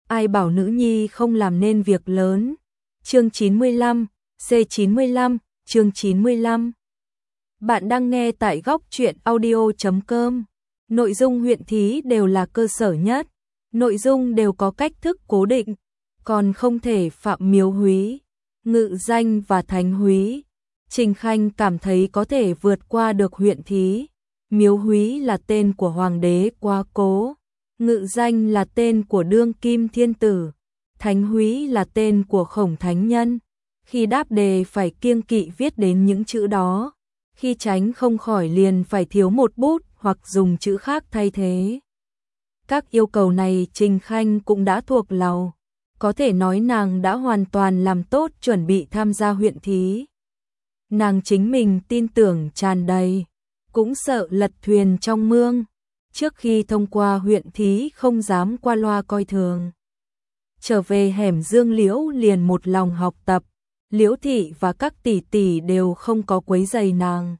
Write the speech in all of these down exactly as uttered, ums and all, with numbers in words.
ai bảo nữ nhi không làm nên việc lớn. Chương chín mươi lăm, C chín mươi lăm, chương chín mươi lăm. Bạn đang nghe tại góc truyện audio chấm com. Nội dung huyện thí đều là cơ sở nhất, nội dung đều có cách thức cố định, còn không thể phạm miếu húy, ngự danh và thánh húy. Trình Khanh cảm thấy có thể vượt qua được huyện thí. Miếu húy là tên của hoàng đế quá cố, ngự danh là tên của đương kim thiên tử, thánh húy là tên của khổng thánh nhân. Khi đáp đề phải kiêng kỵ viết đến những chữ đó, khi tránh không khỏi liền phải thiếu một bút hoặc dùng chữ khác thay thế. Các yêu cầu này Trình Khanh cũng đã thuộc lòng, có thể nói nàng đã hoàn toàn làm tốt chuẩn bị tham gia huyện thí. Nàng chính mình tin tưởng tràn đầy, cũng sợ lật thuyền trong mương, trước khi thông qua huyện thí không dám qua loa coi thường. Trở về hẻm Dương Liễu liền một lòng học tập, Liễu thị và các tỷ tỷ đều không có quấy rầy nàng.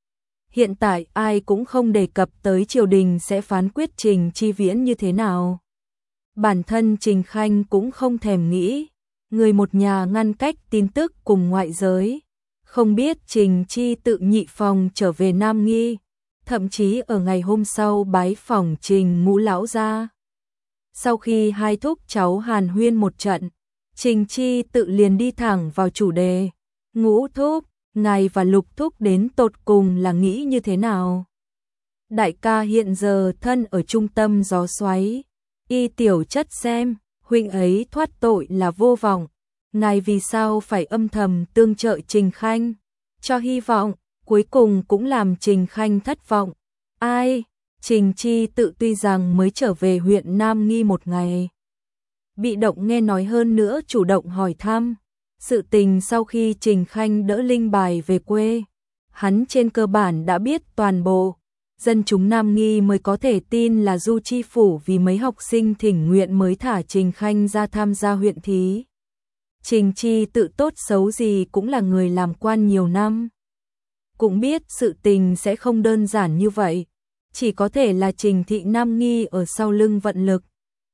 Hiện tại ai cũng không đề cập tới triều đình sẽ phán quyết Trình Chi Viễn như thế nào. Bản thân Trình Khanh cũng không thèm nghĩ, người một nhà ngăn cách tin tức cùng ngoại giới, không biết Trình Chi tự nhị phòng trở về Nam Nghi, thậm chí ở ngày hôm sau bái phỏng Trình Ngũ lão gia. Sau khi hai thúc cháu hàn huyên một trận, Trình Chi tự liền đi thẳng vào chủ đề. Ngũ thúc, ngài và Lục thúc đến tột cùng là nghĩ như thế nào? Đại ca hiện giờ thân ở trung tâm gió xoáy, y tiểu chất xem, huynh ấy thoát tội là vô vọng, ngài vì sao phải âm thầm tương trợ Trình Khanh, cho hy vọng, cuối cùng cũng làm Trình Khanh thất vọng. Ai? Trình Chi tự tuy rằng mới trở về huyện Nam Nghi một ngày, bị động nghe nói hơn nữa chủ động hỏi thăm. Sự tình sau khi Trình Khanh đỡ linh bài về quê, hắn trên cơ bản đã biết toàn bộ. Dân chúng Nam Nghi mới có thể tin là Du Chi Phủ vì mấy học sinh thỉnh nguyện mới thả Trình Khanh ra tham gia huyện thí. Trình Chi tự tốt xấu gì cũng là người làm quan nhiều năm, cũng biết sự tình sẽ không đơn giản như vậy, chỉ có thể là Trình thị Nam Nghi ở sau lưng vận lực.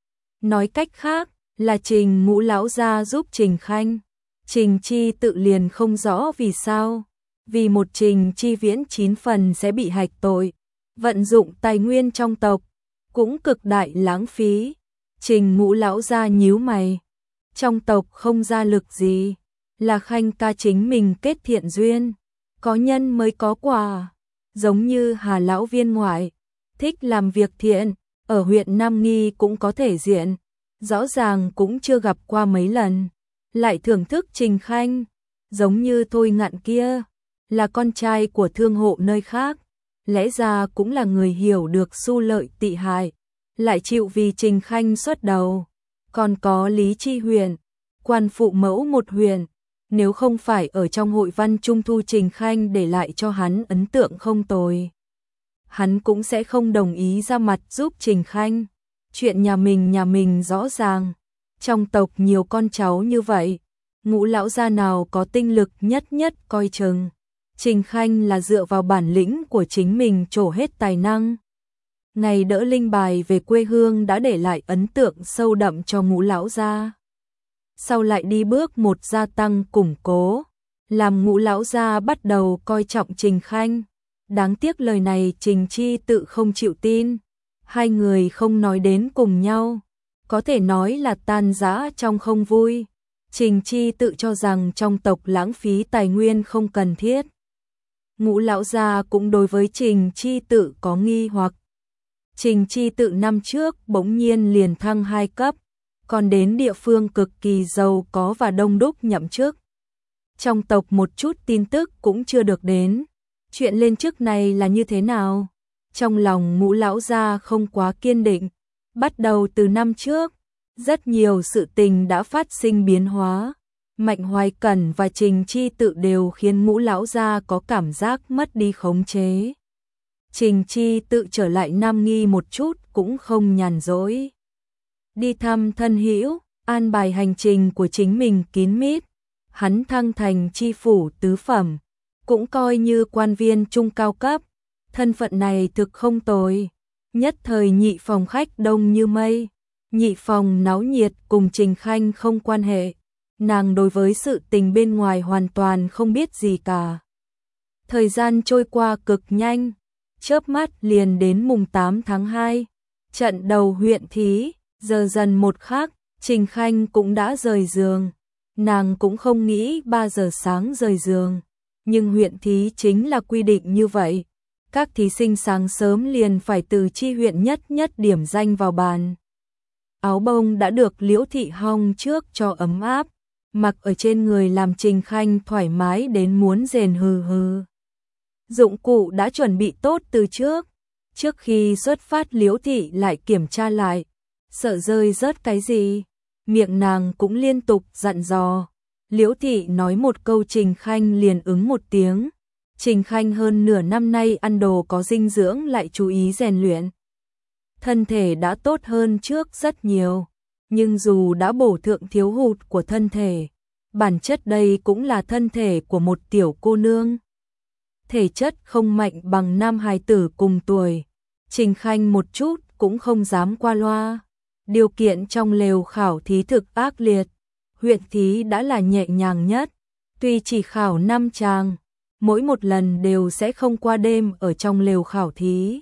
Nói cách khác, là Trình Ngũ lão gia giúp Trình Khanh. Trình Chi tự liền không rõ vì sao, vì một Trình Chi Viễn chín phần sẽ bị hạch tội, vận dụng tài nguyên trong tộc, cũng cực đại lãng phí. Trình Ngũ lão gia nhíu mày, trong tộc không ra lực gì, là Khanh ca chính mình kết thiện duyên, có nhân mới có quả, giống như Hà lão viên ngoại, thích làm việc thiện, ở huyện Nam Nghi cũng có thể diện, rõ ràng cũng chưa gặp qua mấy lần, lại thưởng thức Trình Khanh, giống như Thôi Ngạn kia, là con trai của thương hộ nơi khác, lẽ ra cũng là người hiểu được xu lợi tị hại, lại chịu vì Trình Khanh xuất đầu. Còn có Lý Chi Huyền, quan phụ mẫu một huyền, nếu không phải ở trong hội văn trung thu Trình Khanh để lại cho hắn ấn tượng không tồi, hắn cũng sẽ không đồng ý ra mặt giúp Trình Khanh. Chuyện nhà mình nhà mình rõ ràng, trong tộc nhiều con cháu như vậy, Ngũ lão gia nào có tinh lực nhất nhất coi chừng. Trình Khanh là dựa vào bản lĩnh của chính mình trổ hết tài năng. Ngày đỡ linh bài về quê hương đã để lại ấn tượng sâu đậm cho Ngũ lão gia. Sau lại đi bước một gia tăng củng cố, làm Ngũ lão gia bắt đầu coi trọng Trình Khanh. Đáng tiếc lời này Trình Chi tự không chịu tin, hai người không nói đến cùng nhau, có thể nói là tan rã trong không vui. Trình Chi tự cho rằng trong tộc lãng phí tài nguyên không cần thiết. Ngũ lão gia cũng đối với Trình Chi tự có nghi hoặc. Trình Chi tự năm trước bỗng nhiên liền thăng hai cấp, còn đến địa phương cực kỳ giàu có và đông đúc nhậm chức. Trong tộc một chút tin tức cũng chưa được đến. Chuyện lên chức này là như thế nào? Trong lòng Ngũ lão gia không quá kiên định. Bắt đầu từ năm trước, rất nhiều sự tình đã phát sinh biến hóa. Mạnh Hoài Cẩn và Trình Chi tự đều khiến Ngũ lão gia có cảm giác mất đi khống chế. Trình Chi tự trở lại Nam Nghi một chút cũng không nhàn rỗi. Đi thăm thân hữu, an bài hành trình của chính mình kín mít. Hắn thăng thành chi phủ tứ phẩm, cũng coi như quan viên trung cao cấp. Thân phận này thực không tồi, nhất thời nhị phòng khách đông như mây. Nhị phòng náo nhiệt cùng Trình Khanh không quan hệ, nàng đối với sự tình bên ngoài hoàn toàn không biết gì cả. Thời gian trôi qua cực nhanh, chớp mắt liền đến mùng tám tháng hai, trận đầu huyện thí, giờ dần một khắc, Trình Khanh cũng đã rời giường. Nàng cũng không nghĩ ba giờ sáng rời giường, nhưng huyện thí chính là quy định như vậy. Các thí sinh sáng sớm liền phải từ chi huyện nhất nhất điểm danh vào bàn. Áo bông đã được Liễu Thị hong trước cho ấm áp, mặc ở trên người làm Trình Khanh thoải mái đến muốn rền hừ hừ. Dụng cụ đã chuẩn bị tốt từ trước, trước khi xuất phát Liễu Thị lại kiểm tra lại, sợ rơi rớt cái gì, miệng nàng cũng liên tục dặn dò. Liễu Thị nói một câu Trình Khanh liền ứng một tiếng. Trình Khanh hơn nửa năm nay ăn đồ có dinh dưỡng lại chú ý rèn luyện. Thân thể đã tốt hơn trước rất nhiều, nhưng dù đã bổ thượng thiếu hụt của thân thể, bản chất đây cũng là thân thể của một tiểu cô nương. Thể chất không mạnh bằng nam hài tử cùng tuổi, Trình Khanh một chút cũng không dám qua loa. Điều kiện trong lều khảo thí thực ác liệt, huyện thí đã là nhẹ nhàng nhất, tuy chỉ khảo năm chàng, mỗi một lần đều sẽ không qua đêm ở trong lều khảo thí.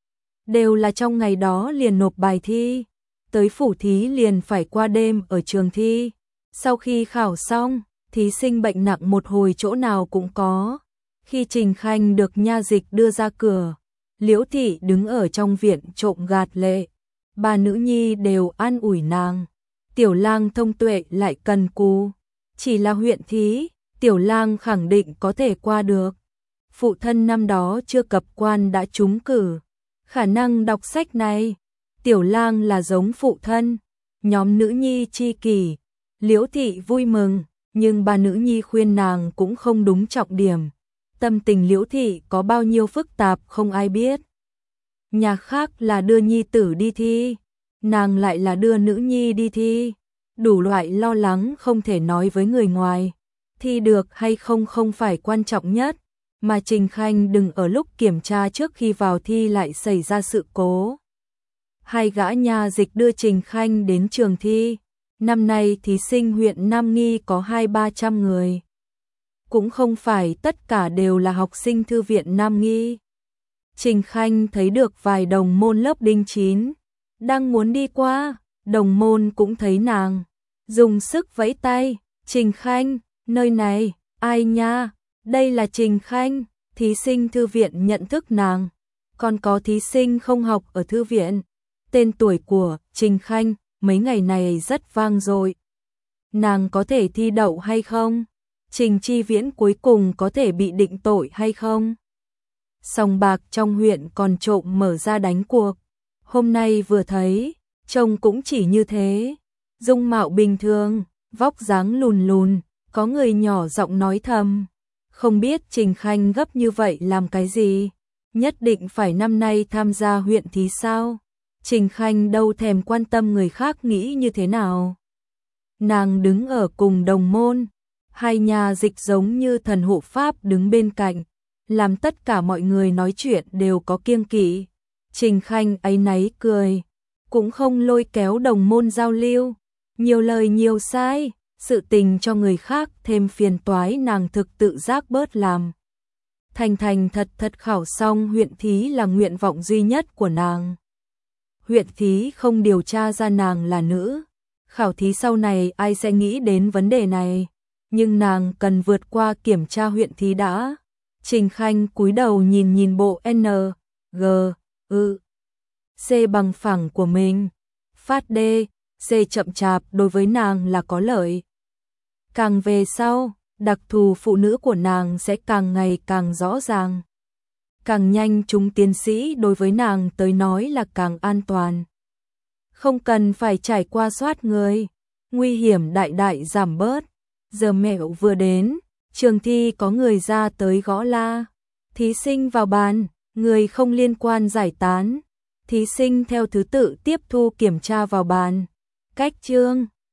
Đều là trong ngày đó liền nộp bài thi, tới phủ thí liền phải qua đêm ở trường thi. Sau khi khảo xong, thí sinh bệnh nặng một hồi chỗ nào cũng có. Khi Trình Khanh được nha dịch đưa ra cửa, Liễu Thị đứng ở trong viện trộm gạt lệ. Ba nữ nhi đều an ủi nàng. Tiểu lang thông tuệ lại cần cù, chỉ là huyện thí, tiểu lang khẳng định có thể qua được. Phụ thân năm đó chưa cập quan đã trúng cử, khả năng đọc sách này, tiểu lang là giống phụ thân. Nhóm nữ nhi chi kỷ, Liễu Thị vui mừng, nhưng ba nữ nhi khuyên nàng cũng không đúng trọng điểm. Tâm tình Liễu Thị có bao nhiêu phức tạp không ai biết. Nhà khác là đưa nhi tử đi thi, nàng lại là đưa nữ nhi đi thi. Đủ loại lo lắng không thể nói với người ngoài. Thi được hay không không phải quan trọng nhất, mà Trình Khanh đừng ở lúc kiểm tra trước khi vào thi lại xảy ra sự cố. Hai gã nha dịch đưa Trình Khanh đến trường thi. Năm nay thí sinh huyện Nam Nghi có hai ba trăm người. Cũng không phải tất cả đều là học sinh thư viện Nam Nghi. Trình Khanh thấy được vài đồng môn lớp đinh chín, đang muốn đi qua, đồng môn cũng thấy nàng, dùng sức vẫy tay, Trình Khanh, nơi này, ai nha, đây là Trình Khanh, thí sinh thư viện nhận thức nàng, còn có thí sinh không học ở thư viện, tên tuổi của Trình Khanh mấy ngày này rất vang dội. Nàng có thể thi đậu hay không? Trình Chi Viễn cuối cùng có thể bị định tội hay không? Sòng bạc trong huyện còn trộm mở ra đánh cuộc. Hôm nay vừa thấy, trông cũng chỉ như thế. Dung mạo bình thường, vóc dáng lùn lùn, có người nhỏ giọng nói thầm. Không biết Trình Khanh gấp như vậy làm cái gì? Nhất định phải năm nay tham gia huyện thí sao? Trình Khanh đâu thèm quan tâm người khác nghĩ như thế nào. Nàng đứng ở cùng đồng môn, hai nhà dịch giống như thần hộ pháp đứng bên cạnh, làm tất cả mọi người nói chuyện đều có kiêng kỵ. Trình Khanh áy náy cười, cũng không lôi kéo đồng môn giao lưu, nhiều lời nhiều sai, sự tình cho người khác thêm phiền toái nàng thực tự giác bớt làm. Thành thành thật thật khảo xong huyện thí là nguyện vọng duy nhất của nàng. Huyện thí không điều tra ra nàng là nữ, khảo thí sau này ai sẽ nghĩ đến vấn đề này, nhưng nàng cần vượt qua kiểm tra huyện thí đã. Trình Khanh cúi đầu nhìn nhìn bộ N, G, ư, C bằng phẳng của mình, phát D, C chậm chạp đối với nàng là có lợi. Càng về sau, đặc thù phụ nữ của nàng sẽ càng ngày càng rõ ràng. Càng nhanh trúng tiến sĩ đối với nàng tới nói là càng an toàn. Không cần phải trải qua soát người, nguy hiểm đại đại giảm bớt. Giờ mẹo vừa đến, trường thi có người ra tới gõ la. Thí sinh vào bàn, người không liên quan giải tán. Thí sinh theo thứ tự tiếp thu kiểm tra vào bàn. Cách chương